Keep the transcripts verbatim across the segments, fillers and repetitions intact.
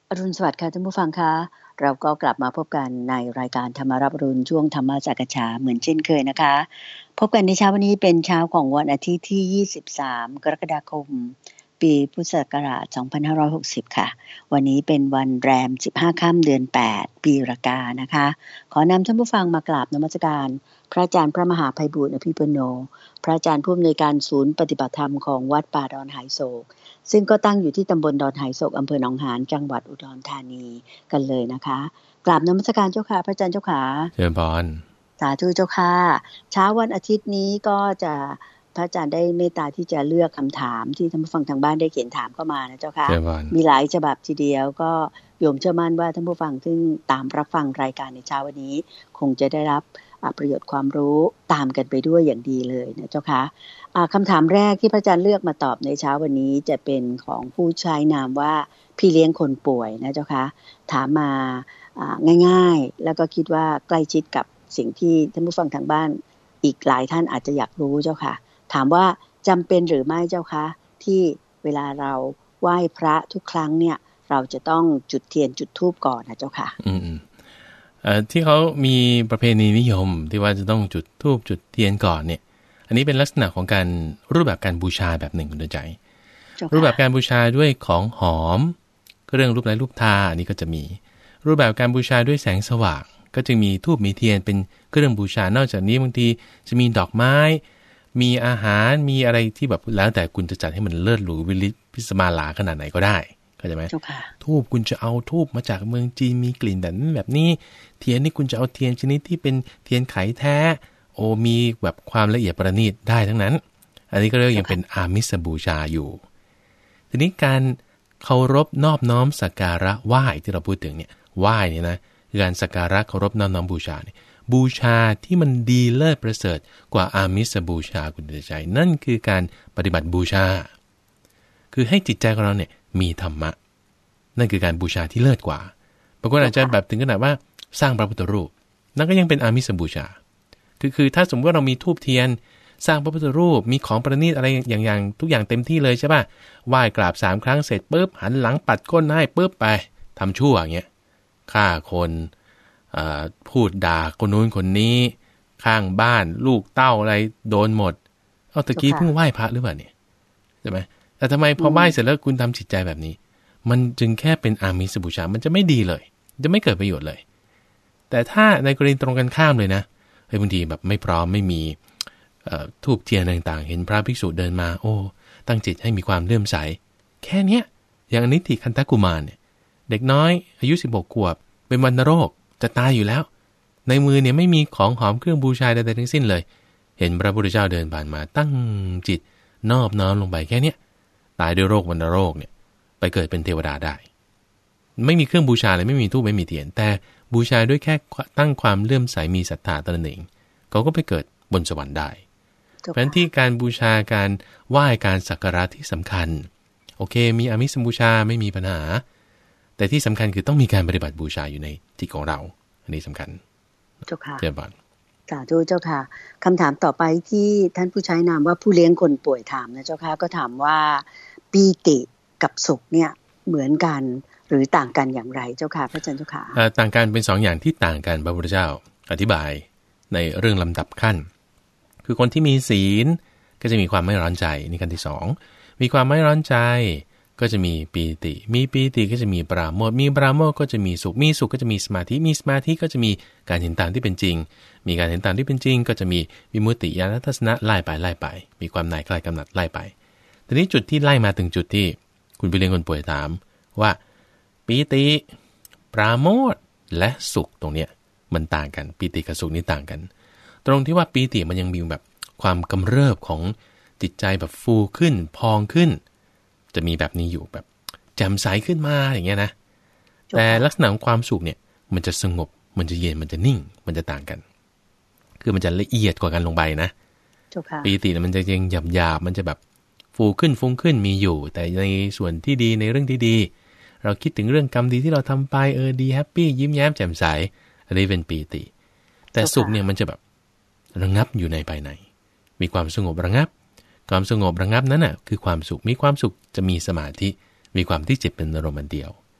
อรุณสวัสดิ์ค่ะท่านผู้ฟังคะเราก็กลับมาพบกันในรายการธรรมรับอรุณช่วงธรรมจักรฉาเหมือนเช่นเคยนะคะพบกันในเช้าวันนี้เป็นเช้าของวันอาทิตย์ที่ยี่สิบสามกรกฎาคมปีพุทธศักราชสองพันห้าร้อยหกสิบค่ะวันนี้เป็นวันแรมสิบห้าค่ำเดือนแปดปีรากานะคะขอนำท่านผู้ฟังมากราบนมัสการพระอาจารย์พระมหาไพบูลย์อภิปุโนพระอาจารย์ผู้อำนวยการศูนย์ปฏิบัติธรรมของวัดป่าดอนหายโศกซึ่งก็ตั้งอยู่ที่ตำบลดอนหายโศกอำเภอหนองหานจังหวัดอุดรธานีกันเลยนะคะกราบนมัสการเจ้าค่ะพระอาจารย์เจ้าค่ะเชิญพรสาธุเจ้าค่ะเช้าวันอาทิตย์นี้ก็จะพระอาจารย์ได้เมตตาที่จะเลือกคำถามที่ท่านผู้ฟังทางบ้านได้เขียนถามเข้ามานะเจ้าค่ะมีหลายฉบับทีเดียวก็โยมเชื่อมั่นว่าท่านผู้ฟังซึ่งตามรับฟังรายการในเช้าวันนี้คงจะได้รับประโยชน์ความรู้ตามกันไปด้วยอย่างดีเลยนะเจ้าค่ะคำถามแรกที่พระอาจารย์เลือกมาตอบในเช้าวันนี้จะเป็นของผู้ใช้นามว่าพี่เลี้ยงคนป่วยนะเจ้าค่ะถามมาง่ายๆแล้วก็คิดว่าใกล้ชิดกับสิ่งที่ท่านผู้ฟังทางบ้านอีกหลายท่านอาจจะอยากรู้เจ้าค่ะถามว่าจำเป็นหรือไม่เจ้าคะที่เวลาเราไหว้พระทุกครั้งเนี่ยเราจะต้องจุดเทียนจุดธูปก่อนนะเจ้าค่ะอืมเอ่อที่เขามีประเพณีนิยมที่ว่าจะต้องจุดธูปจุดเทียนก่อนเนี่ยอันนี้เป็นลักษณะของการรูปแบบการบูชาแบบหนึ่งคุณใจรูปแบบการบูชาด้วยของหอมเครื่องรูปไร้รูปทาอันนี้ก็จะมีรูปแบบการบูชาด้วยแสงสว่างก็จะมีธูปมีเทียนเป็นเครื่องบูชานอกจากนี้บางทีจะมีดอกไม้มีอาหารมีอะไรที่แบบแล้วแต่คุณจะจัดให้มันเลิศหรูวิลิพิสมาลาขนาดไหนก็ได้เข้าใจไหมธูปคุณจะเอาธูปมาจากเมืองจีนมีกลิ่นแบบนั้นแบบนี้เทียนนี่คุณจะเอาเทียนชนิดที่เป็นเทียนไขแท้โอ้มีแบบความละเอียดประณีตได้ทั้งนั้นอันนี้ก็เรียกยังเป็นอามิสบูชาอยู่ทีนี้การเคารพนอบน้อมสักการะไหว้ที่เราพูดถึงเนี่ยไหว้เนี่ยนะการสักการะเคารพนอบน้อมบูชาเนี่ยบูชาที่มันดีเลิศประเสริฐกว่าอามิสบูชาคุณใจนั่นคือการปฏิบัติบูชาคือให้จิตใจของเราเนี่ยมีธรรมะนั่นคือการบูชาที่เลิศกว่าบางคนอาจจะแบบถึงขนาดว่าสร้างพระพุทธรูปนั่นก็ยังเป็นอามิสบูชาคือคือถ้าสมมติว่าเรามีธูปเทียนสร้างพระพุทธรูปมีของประณีตอะไรอย่างอย่างทุกอย่างเต็มที่เลยใช่ป่ะไหว้กราบสามครั้งเสร็จปุ๊บหันหลังปัดก้นให้ปุ๊บไปทำชั่วอย่างเงี้ยฆ่าคนพูดด่าคนนู้นคนนี้ข้างบ้านลูกเต้าอะไรโดนหมดเอาตะกี้เพิ่งไหว้พระหรือเปล่าเนี่ยใช่ไหมแต่ทำไมพอไหว้เสร็จแล้วคุณทำจิตใจแบบนี้มันจึงแค่เป็นอามิสบูชามันจะไม่ดีเลยจะไม่เกิดประโยชน์เลยแต่ถ้าในกรณีตรงกันข้ามเลยนะเฮ้ยบางทีแบบไม่พร้อมไม่มีธูปเทียนต่างๆเห็นพระภิกษุเดินมาโอ้ตั้งจิตให้มีความเลื่อมใสแค่เนี้ยอย่างอนิติคันธกุมารเนี่ยเด็กน้อยอายุสิบหกขวบเป็นวัณโรคจะตายอยู่แล้วในมือเนี่ยไม่มีของหอมเครื่องบูชาใดๆทั้งสิ้นเลยเห็นพระพุทธเจ้าเดินผ่านมาตั้งจิตนอบน้อมลงไปแค่เนี้ยตายด้วยโรควัณโรคเนี่ยไปเกิดเป็นเทวดาได้ไม่มีเครื่องบูชาเลยไม่มีธูปไม่มีเทียนแต่บูชาด้วยแค่ตั้งความเลื่อมใสมีศรัทธาตนเองเขาก็ไปเกิดบนสวรรค์ได้เพราะฉะนั้นที่การบูชาการไหว้การสักการะที่สำคัญโอเคมีอามิสบูชาไม่มีปัญหาแต่ที่สำคัญคือต้องมีการปฏิบัติบูชาอยู่ในจิตของเราอันนี้สำคัญเจ้าค่ะเจ้าบ้านสาธุเจ้าค่ะคำถามต่อไปที่ท่านผู้ใช้นามว่าผู้เลี้ยงคนป่วยถามนะเจ้าค่ะก็ถามว่าปีติกับสุขเนี่ยเหมือนกันหรือต่างกันอย่างไรเจ้าค่ะพระอาจารย์เจ้าค่ะต่างกันเป็นสองอย่างที่ต่างกันพระพุทธเจ้าอธิบายในเรื่องลำดับขั้นคือคนที่มีศีลก็จะมีความไม่ร้อนใจนี่ขั้นที่สองมีความไม่ร้อนใจก็จะมีปีติมีปีติก็จะมีปราโมทย์มีปราโมทย์ก็จะมีสุขมีสุขก็จะมีสมาธิมีสมาธิก็จะมีการเห็นตามที่เป็นจริงมีการเห็นตามที่เป็นจริงก็จะมีวิมุตติญาณทัศนะไล่ไปไล่ไปมีความหน่ายคลายกำหนัดไล่ไปทีนี้จุดที่ไล่มาถึงจุดที่คุณไปเรียนคนป่วยถามว่าปีติปราโมทย์และสุขตรงเนี้ยมันต่างกันปีติกับสุขนี่ต่างกันตรงที่ว่าปีติมันยังมีแบบความกำเริบของจิตใจแบบฟูขึ้นพองขึ้นจะมีแบบนี้อยู่แบบแจ่มใสขึ้นมาอย่างเงี้ยนะแต่ลักษณะของความสุขเนี่ยมันจะสงบมันจะเย็นมันจะนิ่งมันจะต่างกันคือมันจะละเอียดกว่ากันลงไปนะปีติมันจะยังหยาบๆมันจะแบบฟูขึ้นฟุ้งขึ้นมีอยู่แต่ในส่วนที่ดีในเรื่องที่ดีเราคิดถึงเรื่องกรรมดีที่เราทำไปเออดีแฮปปี้ยิ้มแย้มแจ่มใสอันนี้เป็นปีติแต่สุขเนี่ยมันจะแบบระงับอยู่ในภายในมีความสงบระงับความสงบระงับนั้นน่ะคือความสุขมีความสุขจะมีสมาธิมีความที่จิตเป็นอารมณ์เดียว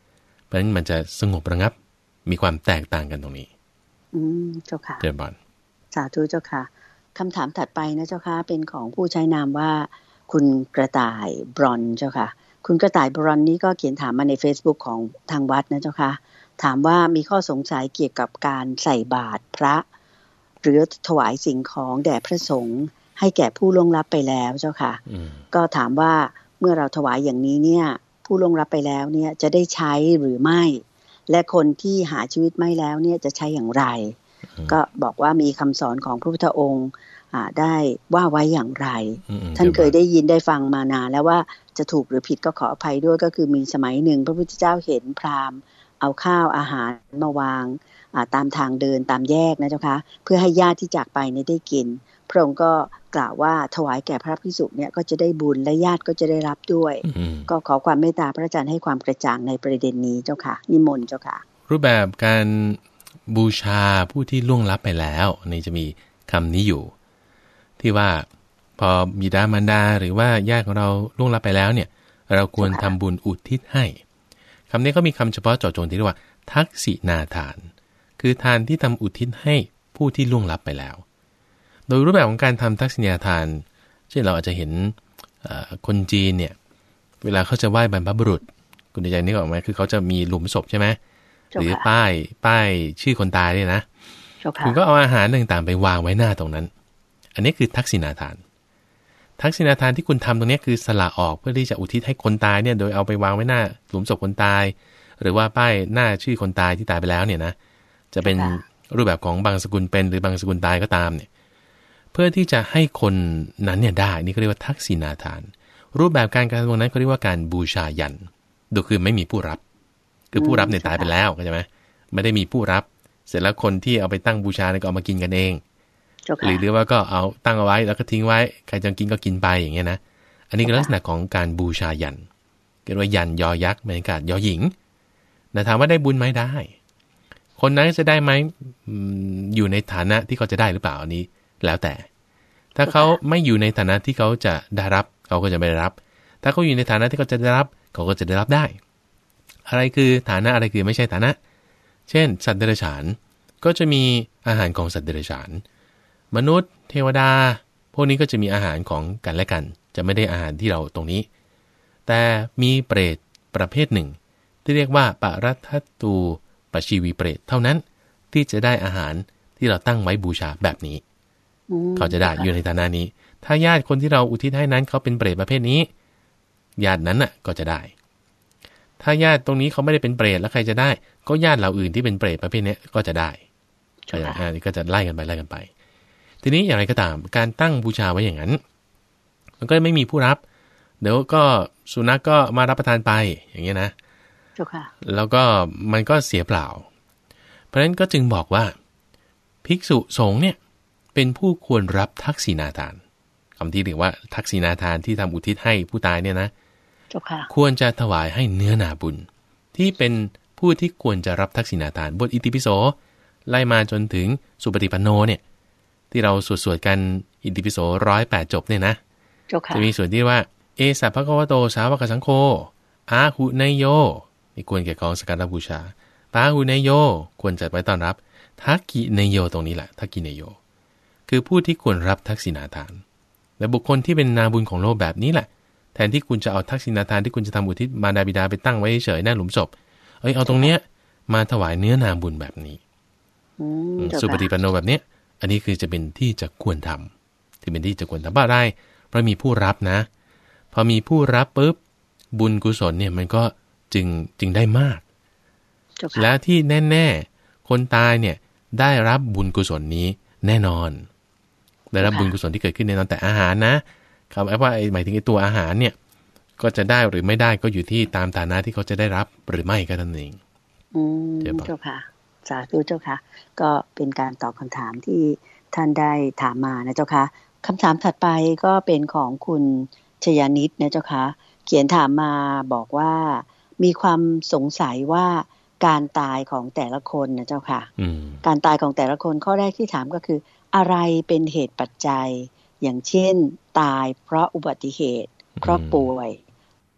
เพราะฉะนั้นมันจะสงบระงับมีความแตกต่างกันตรงนี้อืมเจ้าค่ะเจริญพรสาธุเจ้าค่ะคำถามถัดไปนะเจ้าค่ะเป็นของผู้ใช้นามว่าคุณกระต่ายบรอนเจ้าค่ะคุณกระต่ายบรอนนี้ก็เขียนถามมาใน Facebook ของทางวัดนะเจ้าค่ะถามว่ามีข้อสงสัยเกี่ยวกับการใส่บาตรพระหรือถวายสิ่งของแด่พระสงฆ์ให้แก่ผู้ล่วงลับไปแล้วเจ้าค่ะก็ถามว่าเมื่อเราถวายอย่างนี้เนี่ยผู้ล่วงลับไปแล้วเนี่ยจะได้ใช้หรือไม่และคนที่หาชีวิตไม่แล้วเนี่ยจะใช้อย่างไรก็บอกว่ามีคำสอนของพระพุทธองค์ได้ว่าไว้อย่างไรท่านเคยได้ยินได้ฟังมานานแล้วว่าจะถูกหรือผิดก็ขออภัยด้วยก็คือมีสมัยหนึ่งพระพุทธเจ้าเห็นพราหมณ์เอาข้าวอาหารมาวางตามทางเดินตามแยกนะเจ้าคะเพื่อให้ญาติที่จากไปเนี่ยได้กินพระองค์ก็กล่าวว่าถวายแก่พระภิกษุเนี่ยก็จะได้บุญและญาติก็จะได้รับด้วยก็ขอความเมตตาพระอาจารย์ให้ความกระจ่างในประเด็นนี้เจ้าค่ะนิมนต์เจ้าค่ะรูปแบบการบูชาผู้ที่ล่วงลับไปแล้วนี่จะมีคำนี้อยู่ที่ว่าพอบิดามารดาหรือว่าญาติของเราล่วงลับไปแล้วเนี่ยเราควรทำบุญอุทิศให้คำนี้ก็มีคำเฉพาะเจาะจงที่เรียกว่าทักษิณาทานคือทานที่ทำอุทิศให้ผู้ที่ล่วงลับไปแล้วโดยรูปแบบของการทำทักษิณาทานเช่นเราอาจจะเห็นคนจีนเนี่ยเวลาเขาจะไหว้บรรพบุรุษคุณใจนึกออกไหมคือเขาจะมีหลุมศพใช่ไหมหรือป้ายป้ายชื่อคนตายเนี่ยนะคุณก็เอาอาหารต่างๆไปวางไว้หน้าตรงนั้นอันนี้คือทักษิณาทานทักษิณาทานที่คุณทำตรงนี้คือสละออกเพื่อที่จะอุทิศให้คนตายเนี่ยโดยเอาไปวางไว้หน้าหลุมศพคนตายหรือว่าป้ายหน้าชื่อคนตายที่ตายไปแล้วเนี่ยนะจะเป็นรูปแบบของบางสกุลเป็นหรือบางสกุลตายก็ตามเนี่ยเพื่อที่จะให้คนนั้นเนี่ยได้นี่ก็เรียกว่าทักษิณาทานรูปแบบการการตรงนั้นเขาเรียกว่าการบูชายันโดยคือไม่มีผู้รับคือผู้รับเนี่ยตายไปแล้วเข้าใจไหมไม่ได้มีผู้รับเสร็จแล้วคนที่เอาไปตั้งบูชาเนี่ยก็เอามากินกันเองหรือหรือว่าก็เอาตั้งเอาไว้แล้วก็ทิ้งไว้ใครจะกินก็กินไปอย่างเงี้ยนะอันนี้คือลักษณะของการบูชายันเรียกว่ายันยอยักษ์บรรยากาศยอหญิงแต่ถามว่าได้บุญไหมได้คนนั้นจะได้ไหมอยู่ในฐานะที่เขาจะได้หรือเปล่าอันนี้แล้วแต่ถ้าเขาไม่อยู่ในฐานะที่เขาจะได้รับเขาก็จะไม่ได้รับถ้าเขาอยู่ในฐานะที่เขาจะได้รับเขาก็จะได้รับได้อะไรคือฐานะอะไรคือไม่ใช่ฐานะเช่นสัตว์เดรัจฉานก็จะมีอาหารของสัตว์เดรัจฉานมนุษย์เทวดาพวกนี้ก็จะมีอาหารของกันและกันจะไม่ได้อาหารที่เราตรงนี้แต่มีเปรตประเภทหนึ่งที่เรียกว่าปรัตถตูปชีวีเปรตเท่านั้นที่จะได้อาหารที่เราตั้งไว้บูชาแบบนี้เขาจะได้อยู่ในฐานะนี้ถ้าญาติคนที่เราอุทิศให้นั้นเขาเป็นเปรตประเภทนี้ญาตินั้นน่ะก็จะได้ถ้าญาติตรงนี้เขาไม่ได้เป็นเปรตแล้วใครจะได้ก็ญาติเราอื่นที่เป็นเปรตประเภทนี้ก็จะได้ใช่ไหมอันนี้ก็จะไล่กันไปไล่กันไปทีนี้อย่างไรก็ตามการตั้งบูชาไว้อย่างนั้นมันก็ไม่มีผู้รับเดี๋ยวก็สุนัขก็มารับประทานไปอย่างเงี้ยนะแล้วก็มันก็เสียเปล่าเพราะฉะนั้นก็จึงบอกว่าภิกษุสงฆ์เนี่ยเป็นผู้ควรรับทักษิณาทานคำที่เรียกว่าทักษิณาทานที่ทำอุทิศให้ผู้ตายเนี่ยนะควรจะถวายให้เนื้อนาบุญที่เป็นผู้ที่ควรจะรับทักษิณาทานบทอิติปิโสไล่มาจนถึงสุปฏิปันโนเนี่ยที่เราสวดๆกันอิติปิโสร้อยแปดจบเนี่ยนะจะมีส่วนที่ว่าเอสัพพะคะวะโตสาวกสังโฆอาหุเนโยนี่ควรแก่ของสักการะบูชาปาหุเนโยควรจัดไว้ต้อนรับทักกิเนโยตรงนี้แหละทักกิเนโยคือผู้ที่ควรรับทักษิณาทานและบุคคลที่เป็นนาบุญของโลกแบบนี้แหละแทนที่คุณจะเอาทักษิณาทานที่คุณจะทำอุทิศมารดาบิดาไปตั้งไว้เฉยหน้าหลุมศพเอ้ยเอาตรงเนี้ยมาถวายเนื้อนาบุญแบบนี้สุปฏิปันโนแบบเนี้ยอันนี้คือจะเป็นที่จะควรทำที่เป็นที่จะควรทำเพราะอะไรเพราะมีผู้รับนะพอมีผู้รับปุ๊บบุญกุศลเนี่ยมันก็จึงจึงได้มากและที่แน่ๆคนตายเนี่ยได้รับบุญกุศลนี้แน่นอนได้รับบุญกุศลที่เกิดขึ้นแน่นอนแต่อาหารนะครับว่าหมายถึงไอ้ตัวอาหารเนี่ยก็จะได้หรือไม่ได้ก็อยู่ที่ตามฐานะที่เขาจะได้รับหรือไม่ก็นั่นเองอืมเจ้าค่ะสาธุเจ้าค่ะก็เป็นการตอบคำถามที่ท่านได้ถามมานะเจ้าค่ะคำถามถัดไปก็เป็นของคุณชยานิตนะเจ้าค่ะเขียนถามมาบอกว่ามีความสงสัยว่าการตายของแต่ละคนนะเจ้าค่ะการตายของแต่ละคนข้อแรกที่ถามก็คืออะไรเป็นเหตุปัจจัยอย่างเช่นตายเพราะอุบัติเหตุเพราะป่วย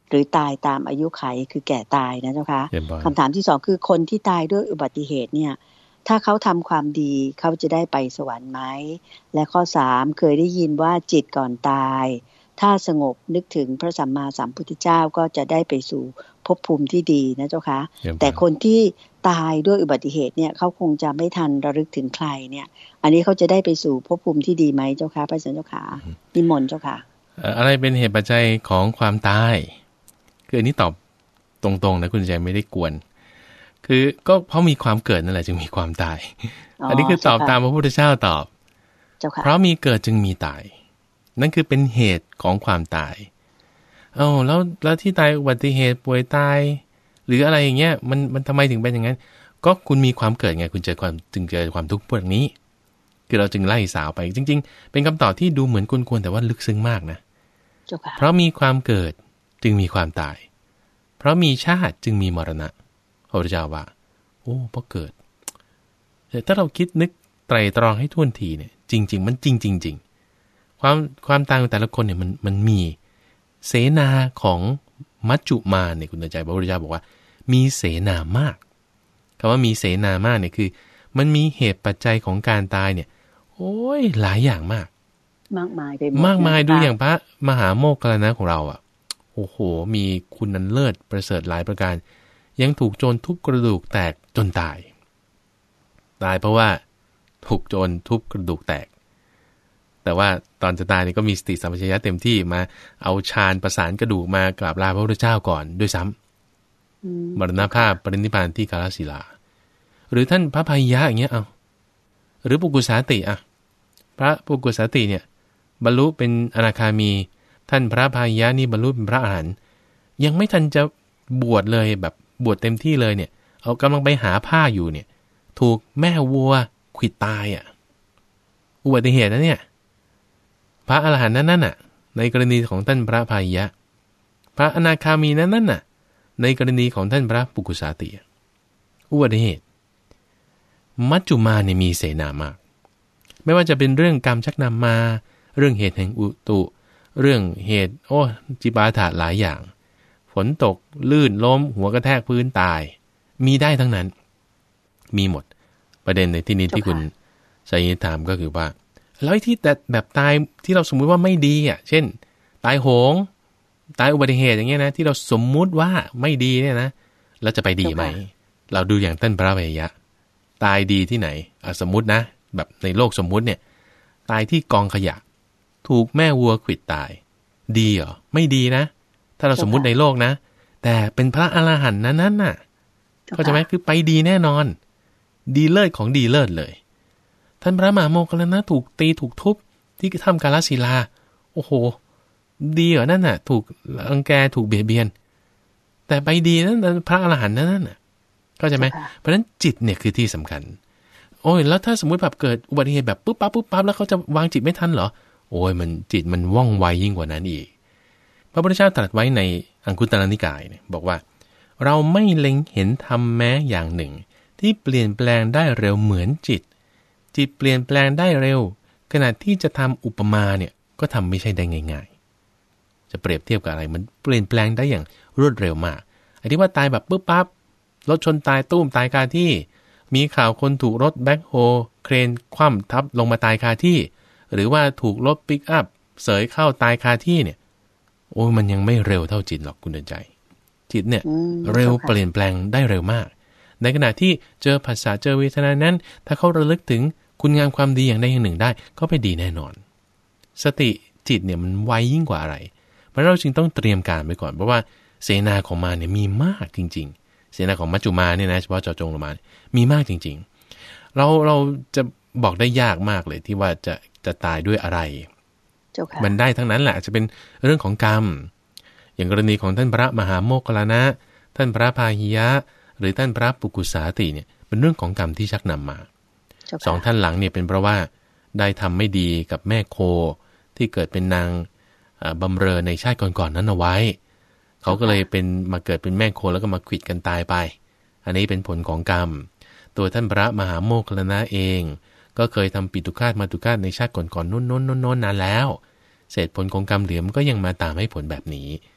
หรือตายตามอายุไขคือแก่ตายนะเจ้าคะคำถามที่สองคือคนที่ตายด้วยอุบัติเหตุเนี่ยถ้าเขาทำความดีเขาจะได้ไปสวรรค์ไหมและข้อสามเคยได้ยินว่าจิตก่อนตายถ้าสงบนึกถึงพระสัมมาสัมพุทธเจ้าก็จะได้ไปสู่ภพภูมิที่ดีนะเจ้าคะแต่คนที่ตายด้วยอุบัติเหตุเนี่ยเขาคงจะไม่ทันระลึกถึงใครเนี่ยอันนี้เขาจะได้ไปสู่ภพภูมิที่ดีไหมเจ้าคะพระอาจารย์เจ้าค่ะนิมนต์เจ้าค่ะอะไรเป็นเหตุปัจจัยของความตายคืออันนี้ตอบตรงๆนะคุณใจไม่ได้กวนคือก็เพราะมีความเกิดนั่นแหละจึงมีความตาย อ, อันนี้คือตอบตามพระพุทธเจ้าตอบเพราะมีเกิดจึงมีตายนั่นคือเป็นเหตุของความตายเอ้าแล้วแล้วที่ตายอุบัติเหตุป่วยตายหรืออะไรอย่างเงี้ยมันมันทำไมถึงเป็นอย่างนั้นก็คุณมีความเกิดไงคุณเจอความจึงเจอความทุกข์พวกนี้คือเราจึงไล่สาวไปจริงๆเป็นคำตอบที่ดูเหมือนกวนๆแต่ว่าลึกซึ้งมากนะเพราะมีความเกิดจึงมีความตายเพราะมีชาติจึงมีมรณะพระพุทธเจ้าว่าโอ้เพราะเกิดแต่ถ้าเราคิดนึกไตรตรองให้ท่วนทีเนี่ยจริงๆมันจริงจริงๆความความต่างของแต่ละคนเนี่ยมันมันมีเสนาของมัจจุมาเนี่ยคุณใจพระพุทธเจ้าบอกว่ามีเสนามากคำว่ามีเสนามากเนี่ยคือมันมีเหตุปัจจัยของการตายเนี่ยโอ้ยหลายอย่างมากมากมายไปหมดมากมายดูอย่างพระมหาโมคคัลลานะของเราอ่ะโอ้โหมีคุณนันเลิศประเสริฐหลายประการยังถูกโจรทุบกระดูกแตกจนตายตายเพราะว่าถูกโจรทุบกระดูกแตกแต่ว่าตอนจะตายนี่ก็มีสติสัมปชัญญะเต็มที่มาเอาฌานประสานกระดูกมากราบลาพระพุทธเจ้าก่อนด้วยซ้ำมรณภาพปรินิพพานที่กาฬศิลาหรือท่านพระพายะอย่างเงี้ยเอาหรือปุกุสาติอ่ะพระปุกุสาติเนี่ยบรรลุเป็นอนาคามีท่านพระพายะนี่บรรลุเป็นพระอรหันต์ยังไม่ทันจะบวชเลยแบบบวชเต็มที่เลยเนี่ยเอากำลังไปหาผ้าอยู่เนี่ยถูกแม่วัวขวิดตายอ่ะอุบัติเหตุนะเนี่ยพระอรหันต์นั้นน่ะในกรณีของท่านพระพายะพระอนาคามีนั้นน่ะในกรณีของท่านพระปุกุสาติอุบัติเหตุมัจจุมาเนี่ยมีเสนามากไม่ว่าจะเป็นเรื่องกรรมชักนำมาเรื่องเหตุแห่งอุตุเรื่องเหตุโอ้จิปาถะหลายอย่างฝนตกลื่นล้มหัวกระแทกพื้นตายมีได้ทั้งนั้นมีหมดประเด็นในที่นี้ที่คุณชัยถามก็คือว่าแล้วที่แต่แบบตายที่เราสมมุติว่าไม่ดีอ่ะเช่นตายโหงตายอุบัติเหตุอย่างเงี้ยนะที่เราสมมุติว่าไม่ดีเนี่ยนะแล้วจะไปดีไหมเราดูอย่างท่านพระพายะตายดีที่ไหนสมมุตินะแบบในโลกสมมุติเนี่ยตายที่กองขยะถูกแม่วัวขวิดตายดีเหรอไม่ดีนะถ้าเราสมมุติในโลกนะแต่เป็นพระอรหันต์นั้นน่ะเข้าใจไหมคือไปดีแน่นอนดีเลิศของดีเลิศเลยท่านพระมหาโมคคัลลานะถูกตีถูกทุบที่ถ้ำกาฬศิลาโอ้โหดีเหรอนั่นน่ะถูกรังแกถูกเบียดเบียนแต่ไปดีนั่นพระอรหันต์นั่นน่ะเข้าใจไหมเพราะฉะนั้นจิตเนี่ยคือที่สำคัญโอ้ยแล้วถ้าสมมุติแบบเกิดอุบัติเหตุแบบปุ๊บปั๊บปุ๊บปั๊บแล้วเขาจะวางจิตไม่ทันเหรอโอ้ยมันจิตมันว่องไวยิ่งกว่านั้นอีกพระพุทธเจ้าตรัสไว้ในอังคุตรนิกายเนี่ยบอกว่าเราไม่เล็งเห็นธรรมแม้อย่างหนึ่งที่เปลี่ยนแปลงได้เร็วเหมือนจิตจิตเปลี่ยนแปลงได้เร็วขณะที่จะทำอุปมาเนี่ยก็ทำไม่ใช่ได้ง่ายๆจะเปรียบเทียบกับอะไรมันเปลี่ยนแปลงได้อย่างรวดเร็วมากไอ้ที่ว่าตายแบบปุ๊บปั๊บรถชนตายตุ้มตายคาที่มีข่าวคนถูกรถแบ็คโฮเครนคว่ำทับลงมาตายคาที่หรือว่าถูกรถปิกอัพเสยเข้าตายคาที่เนี่ยโอ้ยมันยังไม่เร็วเท่าจิตหรอกคุณเดินใจจิตเนี่ยเร็วเปลี่ยนแปลงได้เร็วมากในขณะที่เจอภาษาเจอเวทนานั้นถ้าเขาระลึกถึงคุณงามความดีอย่างใดอย่างหนึ่งได้ก็ไปดีแน่นอนสติจิตเนี่ยมันไวยิ่งกว่าอะไรเพราะเราจึงต้องเตรียมการไว้ก่อนเพราะว่าเสนาของมาเนี่ยมีมากจริงๆเสนาของมัจจุมาเนี่ยนะเฉพาะเจาะจงลงมามีมากจริงๆเราเราจะบอกได้ยากมากเลยที่ว่าจะจะตายด้วยอะไรมันได้ทั้งนั้นแหละจะเป็นเรื่องของกรรมอย่างกรณีของท่านพระมหาโมคคัลลานะท่านพระพาหิยะหรือท่านพระปุกุสาติเนี่ยเป็นเรื่องของกรรมที่ชักนำมาสองท่านหลังเนี่ยเป็นเพราะว่าได้ทำไม่ดีกับแม่โคที่เกิดเป็นนางบำเรอในชาติก่อนๆนั้นเอาไว้เขาก็เลยเป็นมาเกิดเป็นแม่โคแล้วก็มาขวิดกันตายไปอันนี้เป็นผลของกรรมตัวท่านพระมหาโมคคัลลานะเองก็เคยทำปิตุฆาตมาตุฆาตในชาติก่อนๆนู้นๆๆๆนานแล้วเศษผลของกรรมเหลือมก็ยังมาตามให้ผลแบบนี้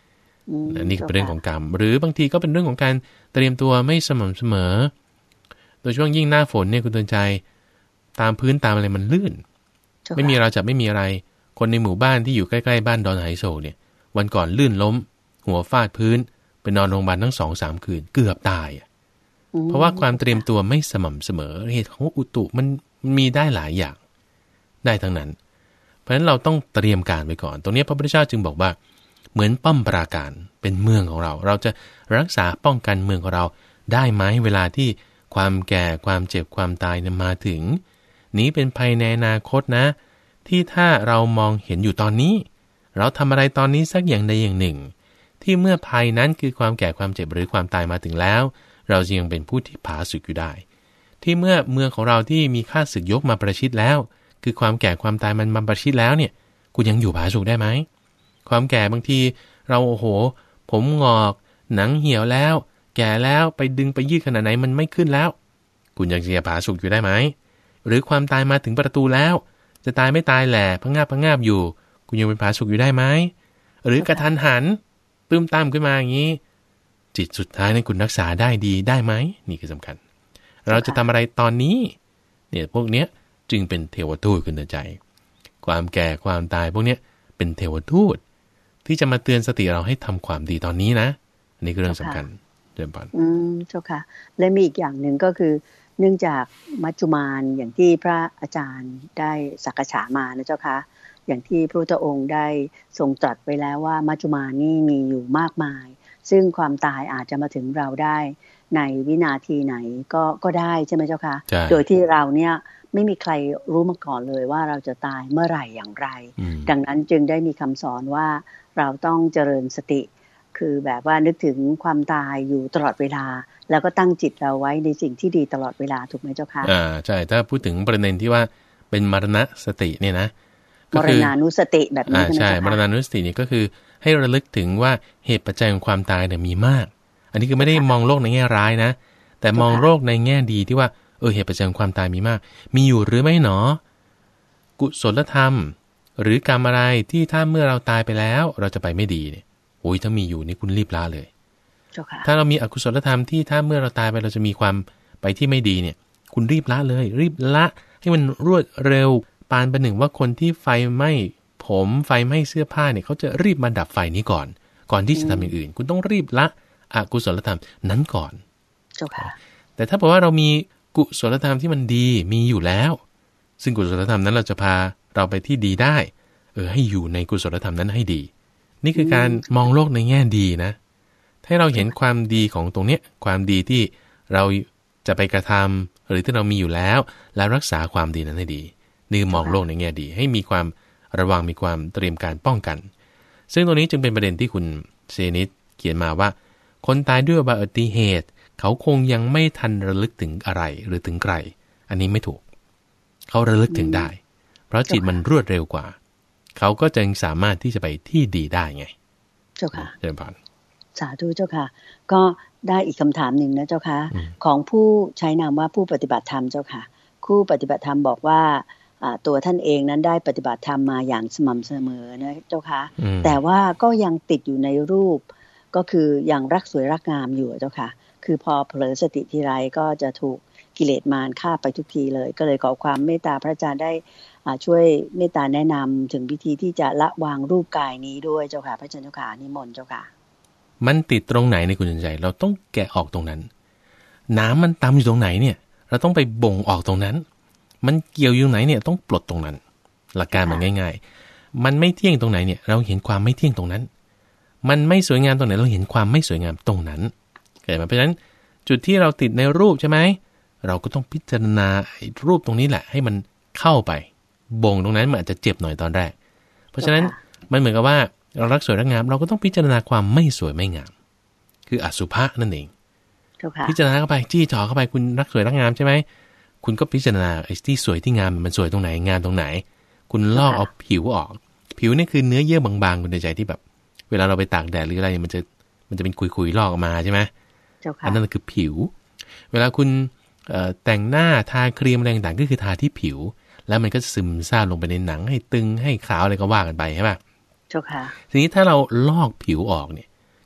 อันนี้เป็นเรื่องของกรรมหรือบางทีก็เป็นเรื่องของการเตรียมตัวไม่สม่ำเสมอโดยช่วงยิ่งหน้าฝนเนี่ยคุณเตือนใจตามพื้นตามอะไรมันลื่นไม่มีเราจับไม่มีอะไรคนในหมู่บ้านที่อยู่ใกล้ๆบ้านดอนไหโศกเนี่ยวันก่อนลื่นล้มหัวฟาดพื้นไปนอนโรงพยาบาลทั้งสองสามคืนเกือบตายเพราะว่าความเตรียมตัวไม่สม่ำเสมอเหตุของอุตุมันมีได้หลายอย่างได้ทั้งนั้นเพราะฉะนั้นเราต้องเตรียมการไว้ก่อนตรงนี้พระพุทธเจ้าจึงบอกว่าเหมือนป้อมปราการเป็นเมืองของเราเราจะรักษาป้องกันเมืองของเราได้ไหมเวลาที่ความแก่ความเจ็บความตายเนี่ยมาถึงนี้เป็นภัยในอนาคตนะที่ถ้าเรามองเห็นอยู่ตอนนี้เราทำอะไรตอนนี้สักอย่างใดอย่างหนึ่งที่เมื่อภัยนั้นคือความแก่ความเจ็บหรือความตายมาถึงแล้วเราจะยังเป็นผู้ที่ผาสุกอยู่ได้ที่เมื่อเมืองของเราที่มีข้าศึกยกมาประชิดแล้วคือความแก่ความตายมันมาประชิดแล้วเนี่ยคุณยังอยู่ผาสุกได้ไหมความแก่บางทีเราโอ้โหผมงอกหนังเหี่ยวแล้วแก่แล้วไปดึงไปยืดขนาดไหนมันไม่ขึ้นแล้วคุณยังจะผาสุกอยู่ได้ไหมหรือความตายมาถึงประตูแล้วจะตายไม่ตายแหละพังงาบพังงาบอยู่คุณยังเป็นผาสุกอยู่ได้ไหมหรือกระทันหันตื้มตามขึ้นมาอย่างนี้จิตสุดท้ายในคุณรักษาได้ดีได้ไหมนี่คือสำคัญเราจะทำอะไรตอนนี้เนี่ยพวกเนี้ยจึงเป็นเทวทูตขึ้นในใจความแก่ความตายพวกเนี้ยเป็นเทวทูตที่จะมาเตือนสติเราให้ทำความดีตอนนี้นะอันนี้คือเรื่องสำคัญเดิมปันอืมเจ้าค่ะและมีอีกอย่างหนึ่งก็คือเนื่องจากมัจจุมานอย่างที่พระอาจารย์ได้สักษามานะเจ้าค่ะอย่างที่พระพุทธองค์ได้ทรงตรัสไว้แล้วว่ามัจจุมานนี่มีอยู่มากมายซึ่งความตายอาจจะมาถึงเราได้ในวินาทีไหนก็ก็ได้ใช่ไหมเจ้าค่ะโดยที่เราเนี่ยไม่มีใครรู้มาก่อนเลยว่าเราจะตายเมื่อไหร่อย่างไรดังนั้นจึงได้มีคำสอนว่าเราต้องเจริญสติคือแบบว่านึกถึงความตายอยู่ตลอดเวลาแล้วก็ตั้งจิตเราไว้ในสิ่งที่ดีตลอดเวลาถูกไหมเจ้าค่ะอ่าใช่ถ้าพูดถึงประเด็นที่ว่าเป็นมรณสติเนี่ยนะมรณานุสติแบบนี้ใช่ไหมใช่มรณานุสตินี่ก็คือให้ระลึกถึงว่าเหตุปัจจัยของความตายเนี่ยมีมากอันนี้คือไม่ได้มองโลกในแง่ร้ายนะแต่มองโลกในแง่ดีที่ว่าเออเหตุปัจจัยของความตายมีมากมีอยู่หรือไม่หนอกุศลธรรมหรือกรรมอะไรที่ถ้าเมื่อเราตายไปแล้วเราจะไปไม่ดีเนี่ยโอ้ยถ้ามีอยู่นี่คุณรีบละเลยถ้าเรามีอกุศลธรรมที่ถ้าเมื่อเราตายไปเราจะมีความไปที่ไม่ดีเนี่ยคุณรีบละเลยรีบละให้มันรวดเร็วปานประหนึ่งว่าคนที่ไฟไหม้ผมไฟไหม้เสื้อผ้าเนี่ยเขาจะรีบมาดับไฟนี้ก่อนก่อนที่จะทำอย่างอื่นคุณต้องรีบละอกุศลธรรมนั้นก่อนแต่ถ้าบอกว่าเรามีกุศลธรรมที่มันดีมีอยู่แล้วซึ่งกุศลธรรมนั้นเราจะพาเราไปที่ดีได้เออให้อยู่ในกุศลธรรมนั้นให้ดีนี่คือการมองโลกในแง่ดีนะให้เราเห็นความดีของตรงเนี้ยความดีที่เราจะไปกระทำหรือที่เรามีอยู่แล้วแล้วรักษาความดีนั้นให้ดีนี่มองโลกในแง่ดีให้มีความระวังมีความเตรียมการป้องกันซึ่งตรงนี้จึงเป็นประเด็นที่คุณเซนิตเขียนมาว่าคนตายด้วยอุบัติเหตุเขาคงยังไม่ทันระลึกถึงอะไรหรือถึงใครอันนี้ไม่ถูกเขาระลึกถึงได้เพราะจิตมันรวดเร็วกว่าเขาก็จึงสามารถที่จะไปที่ดีได้ไงเจ้าค่ะเชิญผ่านสาธุเจ้าค่ะก็ได้อีกคำถามหนึ่งนะเจ้าค่ะของผู้ใช้นามว่าผู้ปฏิบัติธรรมเจ้าค่ะผู้ปฏิบัติธรรมบอกว่าตัวท่านเองนั้นได้ปฏิบัติธรรมมาอย่างสม่ำเสมอนะเจ้าค่ะแต่ว่าก็ยังติดอยู่ในรูปก็คือยังรักสวยรักงามอยู่เจ้าค่ะคือพอเผลอสติทีไรก็จะถูกกิเลสมารฆ่าไปทุกทีเลยก็เลยขอความเมตตาพระอาจารย์ได้ช่วยเมตตาแนะนำถึงวิธีที่จะละวางรูปกายนี้ด้วยเจ้าค่ะพระอาจารย์เจ้าค่ะนิมนต์เจ้าค่ะมันติดตรงไหนในคุณใจเราต้องแกะออกตรงนั้นน้ำมันตำอยู่ตรงไหนเนี่ยเราต้องไปบ่งออกตรงนั้นมันเกี่ยวอยู่ไหนเนี่ยต้องปลดตรงนั้นหลักการมันง่ายๆมันไม่เที่ยงตรงไหนเนี่ยเราเห็นความไม่เที่ยงตรงนั้นมันไม่สวยงามตรงไหนเราเห็นความไม่สวยงามตรงนั้นเข้าใจไหมเพราะฉะนั้นจุดที่เราติดในรูปใช่ไหมเราก็ต้องพิจารณารูปตรงนี้แหละให้มันเข้าไปบ่งตรงนั้นมันอาจจะเจ็บหน่อยตอนแรกเพราะฉะนั้นมันเหมือนกับว่าเรารักสวยรักงามเราก็ต้องพิจารณาความไม่สวยไม่งามคืออสุภะนั่นเองพิจารณาเข้าไปจี้จ่อเข้าไปคุณรักสวยรักงามใช่ไหมคุณก็พิจารณาไอ้ที่สวยที่งามมันสวยตรงไหนงามตรงไหนคุณลอกเอาผิวออกผิวนี่คือเนื้อเยื่อบางๆคุณในใจที่แบบเวลาเราไปตากแดดหรืออะไรมันจะมันจะเป็นคุยๆลอกออกมาใช่ไหมอันนั้นคือผิวเวลาคุณแต่งหน้าทาครีมอะไรต่างๆก็คือทาที่ผิวแล้วมันก็ซึมซาบลงไปในหนังให้ตึงให้ขาวอะไรก็ว่ากันไปใช่ป่ะเจ้าค่ะทีนี้ถ้าเราลอกผิวออกเนี่ย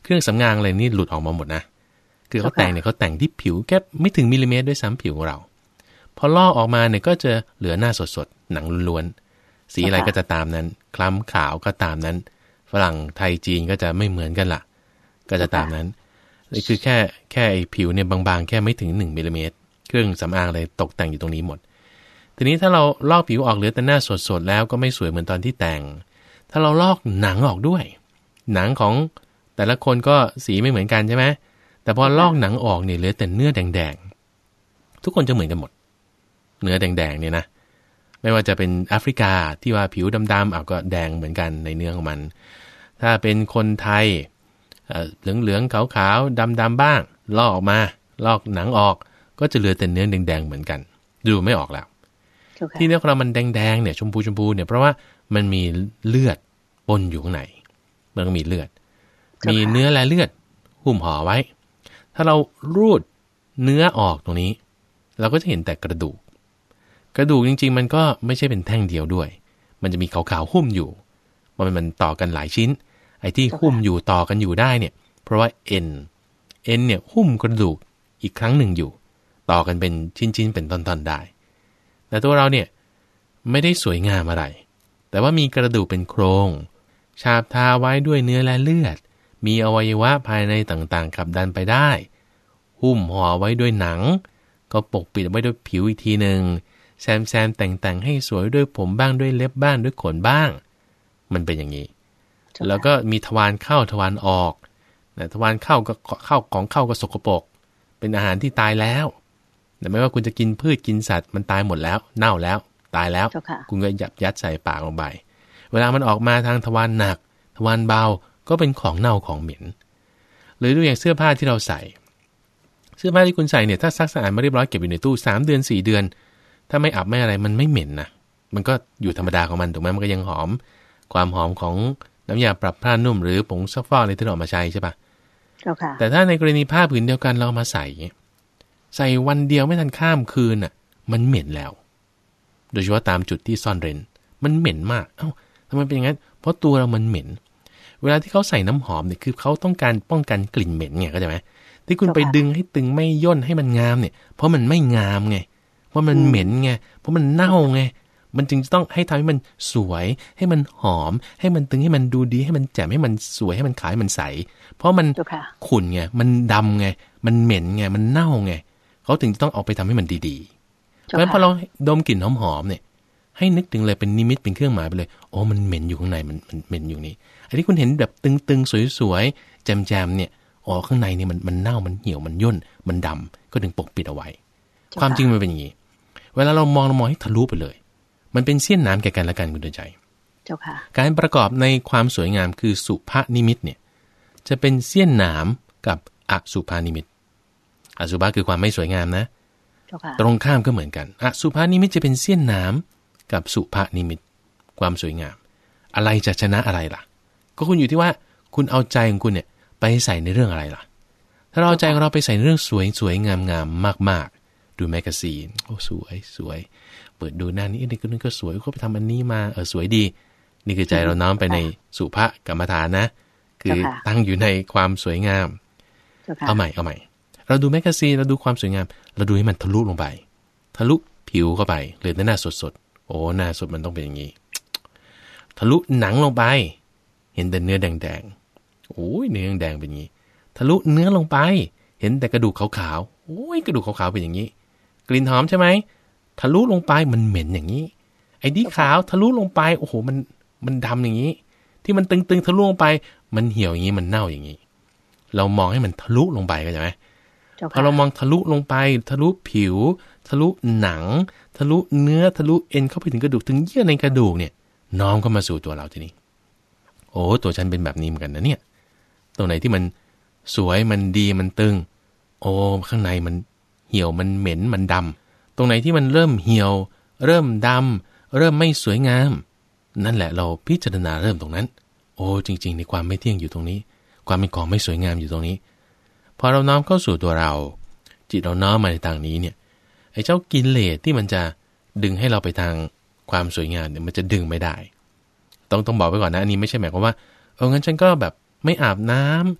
เครื่องสำอางอะไรนี่หลุดออกมาหมดนะคือเขาแต่งเนี่ยเขาแต่งที่ผิวแค่ไม่ถึงมิลลิเมตรด้วยซ้ำผิวของเราพอลอกออกมาเนี่ยก็จะเหลือหน้าสดๆหนังล้วนๆสีอะไรก็จะตามนั้นคล้ำขาวก็ตามนั้นฝรั่งไทยจีนก็จะไม่เหมือนกันล่ะก็จะตามนั้นนี่คือแค่แค่ไอ้ผิวเนี่ยบางๆแค่ไม่ถึงหนึ่งมิลลิเมตรเครื่องสำอางอะไรตกแต่งอยู่ตรงนี้หมดทีนี้ถ้าเราลอกผิวออกเหลือแต่หน้าสดๆแล้วก็ไม่สวยเหมือนตอนที่แต่งถ้าเราลอกหนังออกด้วยหนังของแต่ละคนก็สีไม่เหมือนกันใช่ไหมแต่พอลอกหนังออกเนี่ยเหลือแต่เนื้อแดงๆทุกคนจะเหมือนกันหมดเนื้อแดงๆเนี่ยนะไม่ว่าจะเป็นแอฟริกาที่ว่าผิวดำๆเอาก็แดงเหมือนกันในเนื้อของมันถ้าเป็นคนไทยเหลืองๆขาวๆดำๆบ้างลอกออกมาลอกหนังออกก็จะเหลือแต่เนื้อแดงๆเหมือนกันดูไม่ออกแล้ว okay. ที่เนื้อของเรามันแดงๆเนี่ยชมพูชมพูเนี่ยเพราะว่ามันมีเลือดปนอยู่ข้างในมันก็มีเลือด okay. มีเนื้อและเลือดหุ้มห่อไว้ถ้าเรารูดเนื้อออกตรงนี้เราก็จะเห็นแต่กระดูกกระดูกจริงๆมันก็ไม่ใช่เป็นแท่งเดียวด้วยมันจะมีขาวๆหุ้มอยู่มันมันต่อกันหลายชิ้นไอ้ที่หุ้มอยู่ต่อกันอยู่ได้เนี่ยเพราะว่าเอ็นเอ็นเนี่ยหุ้มกระดูกอีกครั้งหนึ่งอยู่ต่อกันเป็นชิ้นๆเป็นตอนๆได้แต่ตัวเราเนี่ยไม่ได้สวยงามอะไรแต่ว่ามีกระดูกเป็นโครงฉาบทาไว้ด้วยเนื้อและเลือดมีอวัยวะภายในต่างๆขับดันไปได้หุ้มห่อไว้ด้วยหนังก็ปกปิดไว้ด้วยผิวอีกทีหนึ่งแซมแซมแต่งๆให้สวยด้วยผมบ้างด้วยเล็บบ้างด้วยขนบ้างมันเป็นอย่างนี้แล้วก็มีทวารเข้าทวารออกนะทวารเข้าก็เข้าของเข้าก็สกปรกเป็นอาหารที่ตายแล้วแต่ไม่ว่าคุณจะกินพืชกินสัตว์มันตายหมดแล้วเน่าแล้วตายแล้วคุณก็ยัดยัดใส่ปากลงไปเวลามันออกมาทางทวารหนักทวารเบาก็เป็นของเน่าของเหม็นหรือดูอย่างเสื้อผ้าที่เราใส่เสื้อผ้าที่คุณใส่เนี่ยถ้าซักสะอาดมาเรียบร้อยเก็บอยู่ในตู้สามเดือนสี่เดือนถ้าไม่อับไม่อะไรมันไม่เหม็นนะมันก็อยู่ธรรมดาของมันถูกไหมมันก็ยังหอมความหอมของน้ำยาปรับผ้านุ่มหรือผงซักฟอกอะไรที่เราเอามาใช้ใช่ปะแต่ถ้าในกรณีผ้าผืนเดียวกันเรามาใส่ใส่วันเดียวไม่ทันข้ามคืนอ่ะมันเหม็นแล้วโดยเฉพาะตามจุดที่ซ่อนเร้นมันเหม็นมากเอ้าทำไมเป็นอย่างนั้นเพราะตัวเรามันเหม็นเวลาที่เขาใส่น้ำหอมเนี่ยคือเขาต้องการป้องกันกลิ่นเหม็นไงเข้าใจไหมที่คุณไปดึงให้ตึงไม่ย่นให้มันงามเนี่ยเพราะมันไม่งามไงเพราะมันเหม็นไงเพราะมันเน่าไงมันจึงจะต้องให้ทำให้มันสวยให้มันหอมให้มันตึงให้มันดูดีให้มันแจ่มให้มันสวยให้มันขาวให้มันใสเพราะมันขุ่นไงมันดำไงมันเหม็นไงมันเน่าไงเขาถึงจะต้องเอาไปทำให้มันดีๆเพราะฉะนั้นพอเราดมกลิ่นหอมๆเนี่ยให้นึกถึงเลยเป็นนิมิตเป็นเครื่องหมายไปเลยโอ้มันเหม็นอยู่ข้างในมันมันเหม็นอยู่นี่ไอ้ที่คุณเห็นแบบตึงๆสวยๆแจ่มๆเนี่ยอ๋อข้างในนี่มันมันเน่ามันเหี่ยวมันย่นมันดำก็ถึงปกปิดเอาไว้ความจริงมันเป็นอย่างนี้เวลาเรามองเรามองให้ทะลุไปเลยมันเป็นเสี้ยนน้ำแก่กันและกันคุณดวงใจเจ้าค่ะการประกอบในความสวยงามคือสุภนิมิตเนี่ยจะเป็นเสี้ยนน้ำกับอสุภนิมิตอสุภะคือความไม่สวยงามนะตรงข้ามก็เหมือนกันอสุภนิมิตจะเป็นเสี้ยนน้ำกับสุภนิมิตความสวยงามอะไรจะชนะอะไรล่ะก็คุณอยู่ที่ว่าคุณเอาใจของคุณเนี่ยไปใส่ในเรื่องอะไรล่ะถ้าเราเอาใจของเราไปใส่ในเรื่องสวยสวยงามงามมากๆดูแมกกาซีนโอ้สวยสวยเปิดดูหน้านี้นี่ก็นึกก็สวยเขาไปทำอันนี้มาเออสวยดีนี่คือใจเราน้อมไปในสุภกรรมฐานนะคือตั้งอยู่ในความสวยงามเอาใหม่เอาใหม่เราดูแมกกาซีนเราดูความสวยงามเราดูให้มันทะลุลงไปทะลุผิวเข้าไปเหลือแต่หน้าสดๆโอ้หน้าสดมันต้องเป็นอย่างนี้ทะลุหนังลงไปเห็นแต่เนื้อแดงๆโอ้ยเนื้อแดงเป็นอย่างนี้ทะลุเนื้อลงไปเห็นแต่กระดูกขาวๆโอ้ยกระดูกขาวๆเป็นอย่างนี้กลิ่นหอมใช่ไหมทะลุลงไปมันเหม็นอย่างนี้ไอ้ที่ขาวทะลุลงไปโอ้โหมันมันดำอย่างนี้ที่มันตึงๆทะลุลงไปมันเหี่ยวอย่างนี้มันเน่าอย่างนี้เรามองให้มันทะลุลงไปเข้าใจไหมพอเรามองทะลุลงไปทะลุผิวทะลุหนังทะลุเนื้อทะลุเอ็นเข้าไปถึงกระดูกถึงเยื่อในกระดูกเนี่ยน้อมเข้ามาสู่ตัวเราทีนี้โอ้ตัวฉันเป็นแบบนี้เหมือนกันนะเนี่ยตรงไหนที่มันสวยมันดีมันตึงโอ้ข้างในมันเหี่ยวมันเหม็นมันดำตรงไหนที่มันเริ่มเหี่ยวเริ่มดำเริ่มไม่สวยงามนั่นแหละเราพิจารณาเริ่มตรงนั้นโอ้จริงๆในความไม่เที่ยงอยู่ตรงนี้ความเป็นของไม่สวยงามอยู่ตรงนี้พอเราน้อมเข้าสู่ตัวเราจิตเราน้อมมาในทางนี้เนี่ยไอ้เจ้ากิเลสที่มันจะดึงให้เราไปทางความสวยงามเนี่ยมันจะดึงไม่ได้ต้องต้องบอกไว้ก่อนนะอันนี้ไม่ใช่หมายความว่าเอองั้นฉันก็แบบไม่อาบน้ำ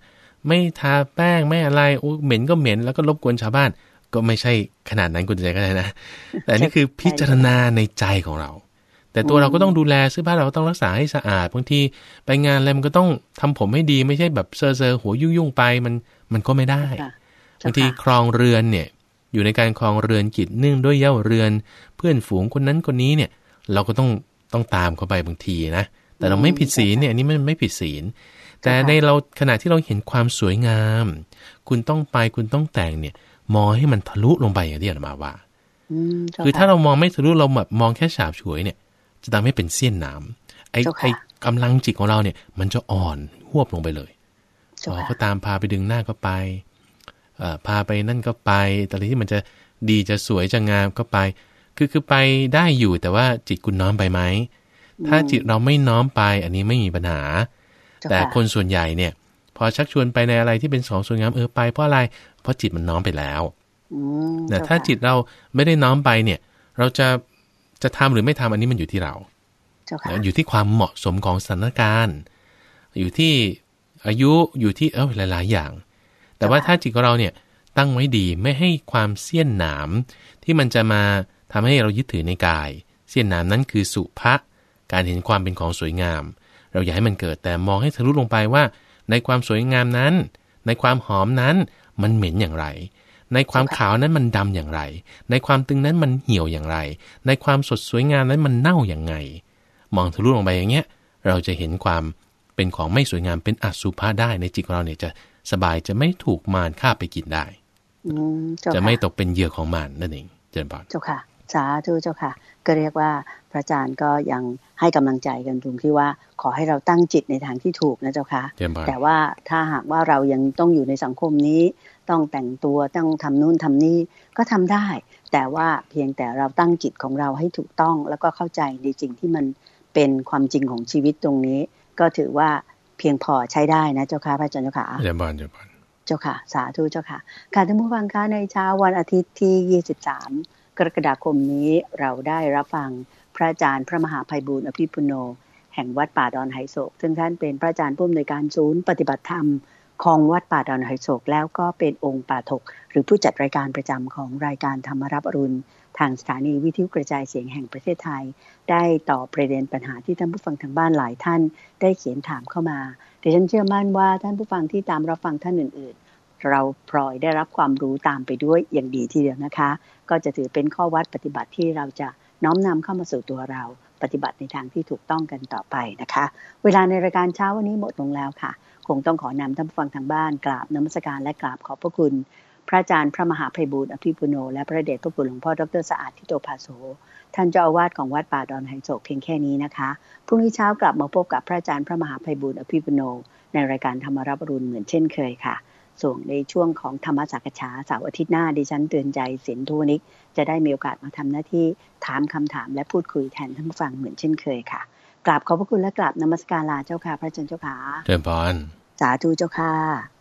ไม่ทาแป้งไม่อะไรโอ้เหม็นก็เหม็นแล้วก็รบกวนชาวบ้านก็ไม่ใช่ขนาดนั้นคุณใจก็ได้นะแต่นี่คือพิจารณาในใจของเราแต่ตัวเราก็ต้องดูแลเสื้อผ้าเราต้องรักษาให้สะอาดบางทีไปงานอะไรมันก็ต้องทำผมให้ดีไม่ใช่แบบเซอร์เซอร์หัวยุ่งๆไปมันมันก็ไม่ได้บางทีครองเรือนเนี่ยอยู่ในการครองเรือนกิจเนื่องด้วยเย้าเรือนเพื่อนฝูงคนนั้นคนนี้เนี่ยเราก็ต้องต้องตามเขาไปบางทีนะแต่เราไม่ผิดศีลเนี่ยอันนี้มันไม่ผิดศีลแต่ในเราขณะที่เราเห็นความสวยงามคุณต้องไปคุณต้องแต่งเนี่ยมองให้มันทะลุลงไปอย่างที่อาตมาว่าคือถ้าเรามองไม่ทะลุเราแบบมองแค่ฉาบฉวยเนี่ยจะทำให้เป็นเสี้ยนน้ำไอ้ไอ้กำลังจิตของเราเนี่ยมันจะอ่อนหวบลงไปเลยอ๋อเขาตามพาไปดึงหน้าก็ไปพาไปนั่นก็ไปแต่ที่มันจะดีจะสวยจะงามก็ไปคือคือไปได้อยู่แต่ว่าจิตคุณน้อมไปไหมถ้าจิตเราไม่น้อมไปอันนี้ไม่มีปัญหาแต่คนส่วนใหญ่เนี่ยพอชักชวนไปในอะไรที่เป็นของสวยงามเออไปเพราะอะไรเพราะจิตมันน้อมไปแล้วแต่ถ้าจิตเราไม่ได้น้อมไปเนี่ยเราจะจะทำหรือไม่ทำอันนี้มันอยู่ที่เราอยู่ที่ความเหมาะสมของสถานการณ์อยู่ที่อายุอยู่ที่เออหลายๆอย่างแต่ว่าถ้าจิตของเราเนี่ยตั้งไว้ดีไม่ให้ความเสี้ยนหนามที่มันจะมาทำให้เรายึดถือในกายเสี้ยนหนามนั้นคือสุภะการเห็นความเป็นของสวยงามเราอยากให้มันเกิดแต่มองให้ทะลุลงไปว่าในความสวยงามนั้นในความหอมนั้นมันเหม็นอย่างไรในความขาวนั้นมันดำอย่างไรในความตึงนั้นมันเหี่ยวอย่างไรในความสดสวยงามนั้นมันเน่าอย่างไงมองทะลุลงไปอย่างเงี้ยเราจะเห็นความเป็นของไม่สวยงามเป็นอสุภะได้ในจิตของเราเนี่ยจะสบายจะไม่ถูกมารฆ่าไปกินได้จะไม่ตกเป็นเหยื่อของมารนั่นเองเจริญพรเจ้าค่ะสาธุเจ้าค่ะก็เรียกว่าพระอาจารย์ก็ยังให้กำลังใจกันตรงที่ว่าขอให้เราตั้งจิตในทางที่ถูกนะเจ้าค่ะแต่ว่าถ้าหากว่าเรายังต้องอยู่ในสังคมนี้ต้องแต่งตัวต้องทำนู่นทำนี่ก็ทำได้แต่ว่าเพียงแต่เราตั้งจิตของเราให้ถูกต้องแล้วก็เข้าใจในสิ่งที่มันเป็นความจริงของชีวิตตรงนี้ก็ถือว่าเพียงพอใช้ได้นะเจ้าค่ะพระอาจารย์เจ้าค่ะเจริญพรเจริญพรเจ้าค่ะสาธุเจ้าค่ะค่ะท่านผู้ฟังคะในเช้าวันอาทิตย์ที่ยี่สิบสามกรกฎาคมนี้เราได้รับฟังพระอาจารย์พระมหาไพบูลย์อภิปุโนแห่งวัดป่าดอนไหโศกซึ่งท่านเป็นพระอาจารย์ผู้อำนวยการศูนย์ปฏิบัติธรรมของวัดป่าดอนไหโศกแล้วก็เป็นองค์ปาฐกหรือผู้จัดรายการประจำของรายการธรรมรับอรุณทางสถานีวิทยุกระจายเสียงแห่งประเทศไทยได้ตอบประเด็นปัญหาที่ท่านผู้ฟังทางบ้านหลายท่านได้เขียนถามเข้ามาดิฉันเชื่อมั่นว่าท่านผู้ฟังที่ตามรับฟังท่านอื่นๆเราพลอยได้รับความรู้ตามไปด้วยอย่างดีทีเดียวนะคะก็จะถือเป็นข้อวัดปฏิบัติที่เราจะน้อมนำเข้ามาสู่ตัวเราปฏิบัติในทางที่ถูกต้องกันต่อไปนะคะเวลาในรายการเช้าวันนี้หมดลงแล้วค่ะคงต้องขอนำท่านผู้ฟังทางบ้านกราบนมัสการและกราบขอบพระคุณพระอาจารย์พระมหาไพบูลย์อภิปุโนและพระเดชพระคุณหลวงพ่อดร.สะอาดทิโตภาโสท่านเจ้าอาวาสของวัดป่าดอนไหโศกเพียงแค่นี้นะคะพรุ่งนี้เช้ากลับมาพบกับพระอาจารย์พระมหาไพบูลย์อภิปุโนในรายการธรรมรับอรุณเหมือนเช่นเคยค่ะส่วนในช่วงของธรรมสักฉาเสาร์อาทิตย์หน้าดิฉันเตือนใจศิลป์ทุนิกจะได้มีโอกาสมาทำหน้าที่ถามคำถามและพูดคุยแทนท่านผู้ฟังเหมือนเช่นเคยค่ะกราบขอบพระคุณและกราบนมัสการลาเจ้าค่ะพระอาจารย์เจ้าค่ะเจริญพรสาธุเจ้าค่ะ